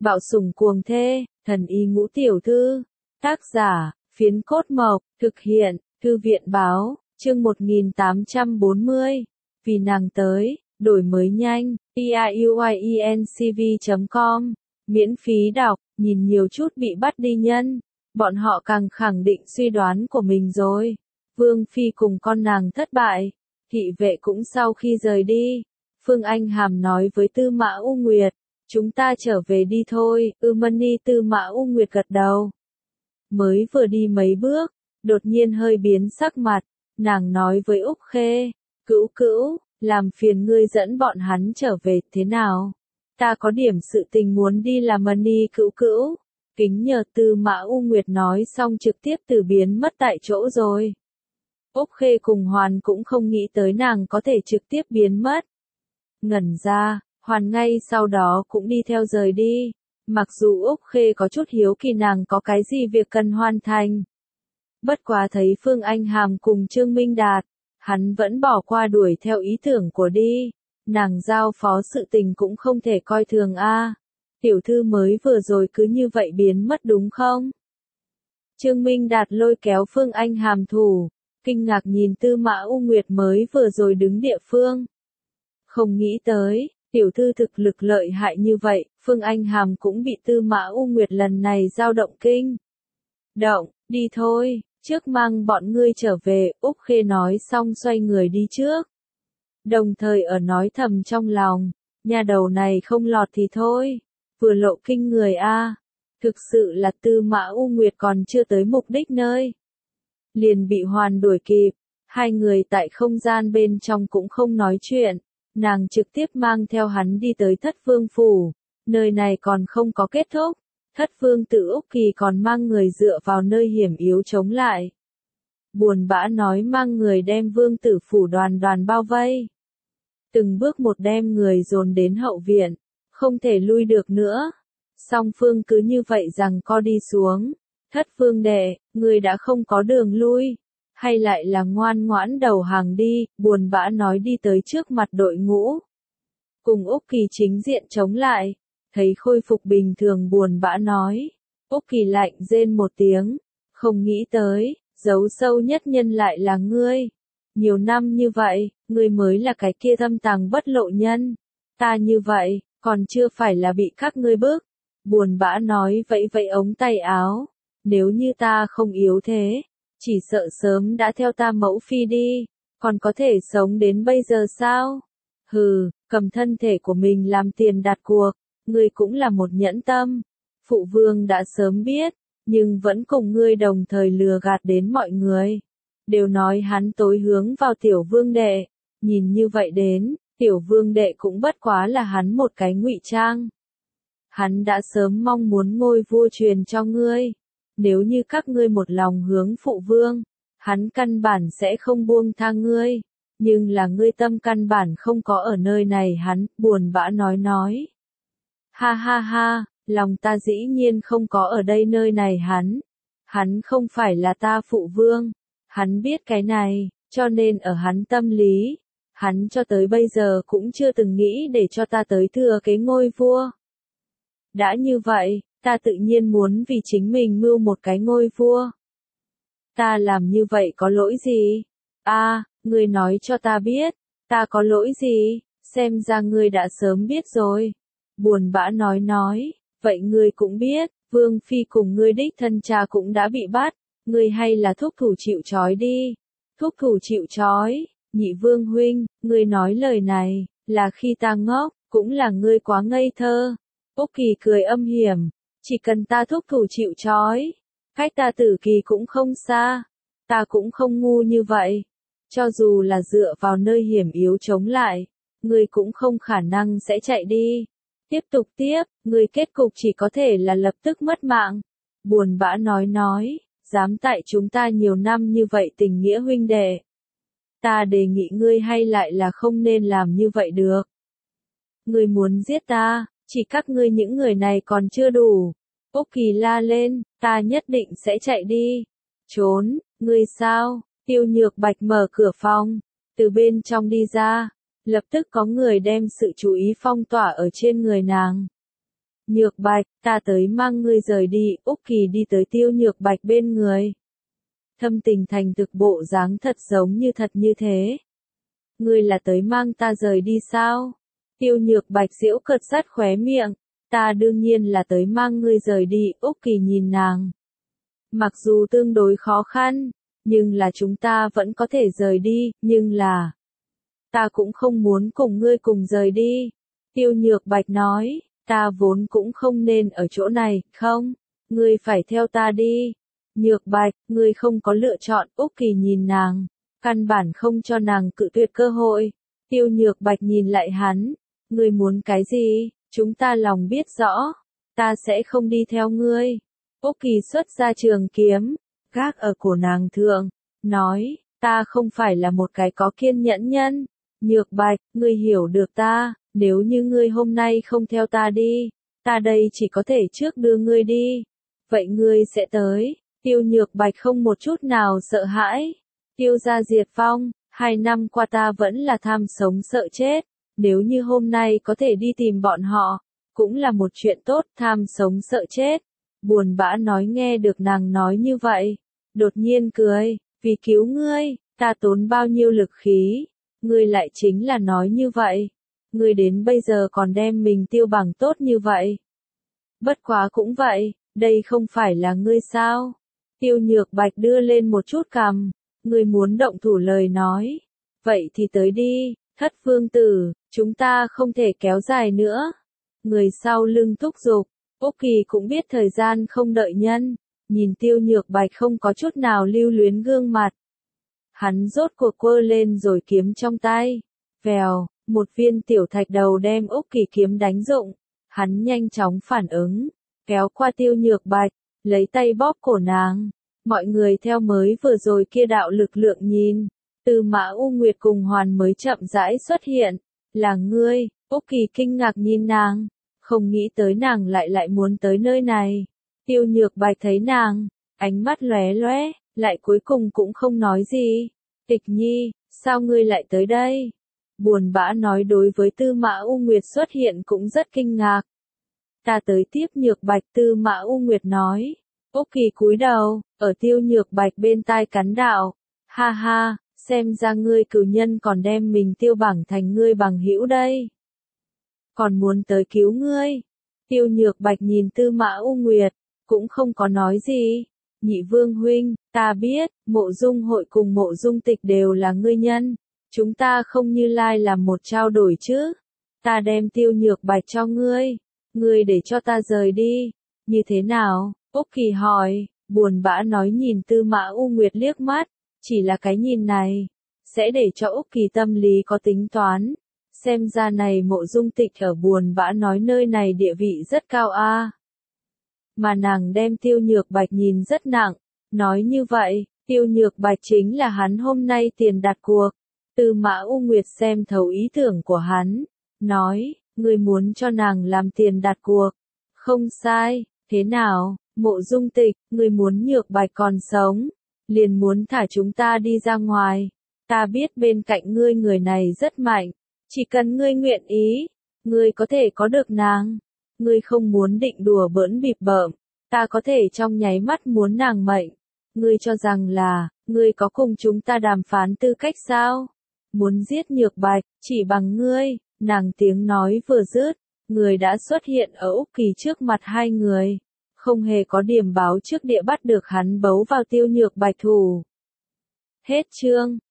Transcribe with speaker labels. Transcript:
Speaker 1: Bạo sủng cuồng thê, thần y ngũ tiểu thư. Tác giả, Phiến Cốt Mộc, thực hiện, Thư viện báo, chương 1840. Vì nàng tới, đổi mới nhanh, auiencv.com, miễn phí đọc, nhìn nhiều chút bị bắt đi nhân. Bọn họ càng khẳng định suy đoán của mình rồi. Vương Phi cùng con nàng thất bại. Thị vệ cũng sau khi rời đi. Phương Anh Hàm nói với Tư Mã U Nguyệt, chúng ta trở về đi thôi. Mani Tư Mã U Nguyệt gật đầu. Mới vừa đi mấy bước, đột nhiên hơi biến sắc mặt, nàng nói với Úc Khê, Cữu Cữu, làm phiền ngươi dẫn bọn hắn trở về thế nào? Ta có điểm sự tình muốn đi làm Mani Cữu Cữu. Kính nhờ Tư Mã U Nguyệt nói xong trực tiếp từ biến mất tại chỗ rồi. Úc Khê cùng Hoàn cũng không nghĩ tới nàng có thể trực tiếp biến mất. Ngẩn ra, Hoàn ngay sau đó cũng đi theo rời đi. Mặc dù Úc Khê có chút hiếu kỳ nàng có cái gì việc cần hoàn thành. Bất quá thấy Phương Anh Hàm cùng Trương Minh Đạt, hắn vẫn bỏ qua đuổi theo ý tưởng của đi. Nàng giao phó sự tình cũng không thể coi thường a. Tiểu thư mới vừa rồi cứ như vậy biến mất đúng không? Trương Minh Đạt lôi kéo Phương Anh Hàm thủ, kinh ngạc nhìn Tư Mã U Nguyệt mới vừa rồi đứng địa phương. Không nghĩ tới, tiểu thư thực lực lợi hại như vậy, Phương Anh Hàm cũng bị Tư Mã U Nguyệt lần này dao động kinh. Động, đi thôi, trước mang bọn ngươi trở về, Úc Khê nói xong xoay người đi trước. Đồng thời ở nói thầm trong lòng, nhà đầu này không lọt thì thôi, vừa lộ kinh người a. Thực sự là Tư Mã U Nguyệt còn chưa tới mục đích nơi. Liền bị Hoàn đuổi kịp, hai người tại không gian bên trong cũng không nói chuyện. Nàng trực tiếp mang theo hắn đi tới Thất Vương Phủ, nơi này còn không có kết thúc, Thất Vương Tử Úc Kỳ còn mang người dựa vào nơi hiểm yếu chống lại. Buồn bã nói mang người đem Vương Tử Phủ đoàn đoàn bao vây. Từng bước một đem người dồn đến hậu viện, không thể lui được nữa. Song phương cứ như vậy rằng co đi xuống. Thất Vương đệ, người đã không có đường lui. Hay lại là ngoan ngoãn đầu hàng đi, buồn bã nói đi tới trước mặt đội ngũ. Cùng Úc Kỳ chính diện chống lại, thấy khôi phục bình thường buồn bã nói. Úc Kỳ lạnh rên một tiếng, không nghĩ tới, giấu sâu nhất nhân lại là ngươi. Nhiều năm như vậy, ngươi mới là cái kia thâm tàng bất lộ nhân. Ta như vậy, còn chưa phải là bị các ngươi bức. Buồn bã nói vẫy vẫy ống tay áo, nếu như ta không yếu thế. Chỉ sợ sớm đã theo ta mẫu phi đi, còn có thể sống đến bây giờ sao? Hừ, cầm thân thể của mình làm tiền đặt cuộc, ngươi cũng là một nhẫn tâm. Phụ vương đã sớm biết, nhưng vẫn cùng ngươi đồng thời lừa gạt đến mọi người. Đều nói hắn tối hướng vào tiểu vương đệ, nhìn như vậy đến, tiểu vương đệ cũng bất quá là hắn một cái ngụy trang. Hắn đã sớm mong muốn ngôi vua truyền cho ngươi. Nếu như các ngươi một lòng hướng phụ vương, hắn căn bản sẽ không buông tha ngươi, nhưng là ngươi tâm căn bản không có ở nơi này hắn, buồn bã nói. Ha ha ha, lòng ta dĩ nhiên không có ở đây nơi này hắn không phải là ta phụ vương, hắn biết cái này, cho nên ở hắn tâm lý, hắn cho tới bây giờ cũng chưa từng nghĩ để cho ta tới thừa cái ngôi vua. Đã như vậy, ta tự nhiên muốn vì chính mình mưu một cái ngôi vua. Ta làm như vậy có lỗi gì? Ngươi nói cho ta biết, ta có lỗi gì? Xem ra ngươi đã sớm biết rồi. Buồn bã nói, vậy ngươi cũng biết, Vương Phi cùng ngươi đích thân cha cũng đã bị bắt, ngươi hay là thúc thủ chịu trói đi. Thúc thủ chịu trói, nhị vương huynh, ngươi nói lời này, là khi ta ngốc, cũng là ngươi quá ngây thơ. Úc Kỳ cười âm hiểm. Chỉ cần ta thúc thủ chịu trói, cách ta tử kỳ cũng không xa, ta cũng không ngu như vậy. Cho dù là dựa vào nơi hiểm yếu chống lại, ngươi cũng không khả năng sẽ chạy đi. Tiếp, ngươi kết cục chỉ có thể là lập tức mất mạng. Buồn bã nói, dám tại chúng ta nhiều năm như vậy tình nghĩa huynh đệ. Ta đề nghị ngươi hay lại là không nên làm như vậy được. Ngươi muốn giết ta. Chỉ các ngươi những người này còn chưa đủ. Úc Kỳ la lên, ta nhất định sẽ chạy đi. Trốn, ngươi sao? Tiêu Nhược Bạch mở cửa phòng, từ bên trong đi ra, lập tức có người đem sự chú ý phong tỏa ở trên người nàng. Nhược Bạch, ta tới mang ngươi rời đi, Úc Kỳ đi tới Tiêu Nhược Bạch bên người. Thâm tình thành thực bộ dáng thật giống như thật như thế. Ngươi là tới mang ta rời đi sao? Tiêu Nhược Bạch giễu cợt sắt khóe miệng, ta đương nhiên là tới mang ngươi rời đi, Úc Kỳ nhìn nàng. Mặc dù tương đối khó khăn, nhưng là chúng ta vẫn có thể rời đi, nhưng là ta cũng không muốn cùng ngươi cùng rời đi. Tiêu Nhược Bạch nói, ta vốn cũng không nên ở chỗ này, không? Ngươi phải theo ta đi. Nhược Bạch, ngươi không có lựa chọn, Úc Kỳ nhìn nàng, căn bản không cho nàng cự tuyệt cơ hội. Tiêu Nhược Bạch nhìn lại hắn, ngươi muốn cái gì, chúng ta lòng biết rõ, ta sẽ không đi theo ngươi. Úc Kỳ xuất ra trường kiếm, gác ở cổ nàng thượng, nói, ta không phải là một cái có kiên nhẫn nhân. Nhược Bạch, ngươi hiểu được ta, nếu như ngươi hôm nay không theo ta đi, ta đây chỉ có thể trước đưa ngươi đi. Vậy ngươi sẽ tới. Tiêu Nhược Bạch không một chút nào sợ hãi. Tiêu gia diệt vong, 2 năm qua ta vẫn là tham sống sợ chết. Nếu như hôm nay có thể đi tìm bọn họ, cũng là một chuyện tốt, tham sống sợ chết. Buồn bã nói nghe được nàng nói như vậy. Đột nhiên cười, vì cứu ngươi, ta tốn bao nhiêu lực khí. Ngươi lại chính là nói như vậy. Ngươi đến bây giờ còn đem mình tiêu bằng tốt như vậy. Bất quá cũng vậy, đây không phải là ngươi sao? Tiêu Nhược Bạch đưa lên một chút cằm, ngươi muốn động thủ lời nói. Vậy thì tới đi, Thất Vương Tử, chúng ta không thể kéo dài nữa. Người sau lưng thúc giục, Úc Kỳ cũng biết thời gian không đợi nhân, nhìn Tiêu Nhược Bạch không có chút nào lưu luyến gương mặt. Hắn rốt cuộc quơ lên rồi kiếm trong tay, vèo, một viên tiểu thạch đầu đem Úc Kỳ kiếm đánh rụng, hắn nhanh chóng phản ứng, kéo qua Tiêu Nhược Bạch, lấy tay bóp cổ nàng. Mọi người theo mới vừa rồi kia đạo lực lượng nhìn, Tư Mã U Nguyệt cùng Hoàn mới chậm rãi xuất hiện, là ngươi. Úc Kỳ kinh ngạc nhìn nàng, không nghĩ tới nàng lại muốn tới nơi này. Tiêu Nhược Bạch thấy nàng, ánh mắt lóe lóe, lại cuối cùng cũng không nói gì. Tịch Nhi, sao ngươi lại tới đây? Buồn bã nói đối với Tư Mã U Nguyệt xuất hiện cũng rất kinh ngạc. Ta tới tiếp Nhược Bạch, Tư Mã U Nguyệt nói. Úc Kỳ cúi đầu, ở Tiêu Nhược Bạch bên tai cắn đạo. Ha ha, xem ra ngươi cửu nhân còn đem mình tiêu bảng thành ngươi bằng hữu đây. Còn muốn tới cứu ngươi. Tiêu Nhược Bạch nhìn Tư Mã U Nguyệt, cũng không có nói gì. Nhị Vương huynh, ta biết, Mộ Dung hội cùng Mộ Dung Tịch đều là ngươi nhân. Chúng ta không như lai làm một trao đổi chứ. Ta đem Tiêu Nhược Bạch cho ngươi. Ngươi để cho ta rời đi. Như thế nào? Úc Kỳ hỏi, buồn bã nói nhìn Tư Mã U Nguyệt liếc mắt. Chỉ là cái nhìn này, sẽ để cho Úc Kỳ tâm lý có tính toán. Xem ra này Mộ Dung Tịch ở buồn bã nói nơi này địa vị rất cao a. Mà nàng đem Tiêu Nhược Bạch nhìn rất nặng. Nói như vậy, Tiêu Nhược Bạch chính là hắn hôm nay tiền đặt cuộc. Tư Mã U Nguyệt xem thấu ý tưởng của hắn, nói, ngươi muốn cho nàng làm tiền đặt cuộc. Không sai, thế nào, Mộ Dung Tịch, ngươi muốn Nhược Bạch còn sống, liền muốn thả chúng ta đi ra ngoài. Ta biết bên cạnh ngươi người này rất mạnh, chỉ cần ngươi nguyện ý, ngươi có thể có được nàng. Ngươi không muốn định đùa bỡn bịp bợm, ta có thể trong nháy mắt muốn nàng mệnh. Ngươi cho rằng là, ngươi có cùng chúng ta đàm phán tư cách sao? Muốn giết Nhược Bạch, chỉ bằng ngươi. Nàng tiếng nói vừa dứt, người đã xuất hiện ở Úc Kỳ trước mặt hai người. Không hề có điểm báo trước địa bắt được hắn bấu vào Tiêu Nhược Bạch thủ. Hết chương.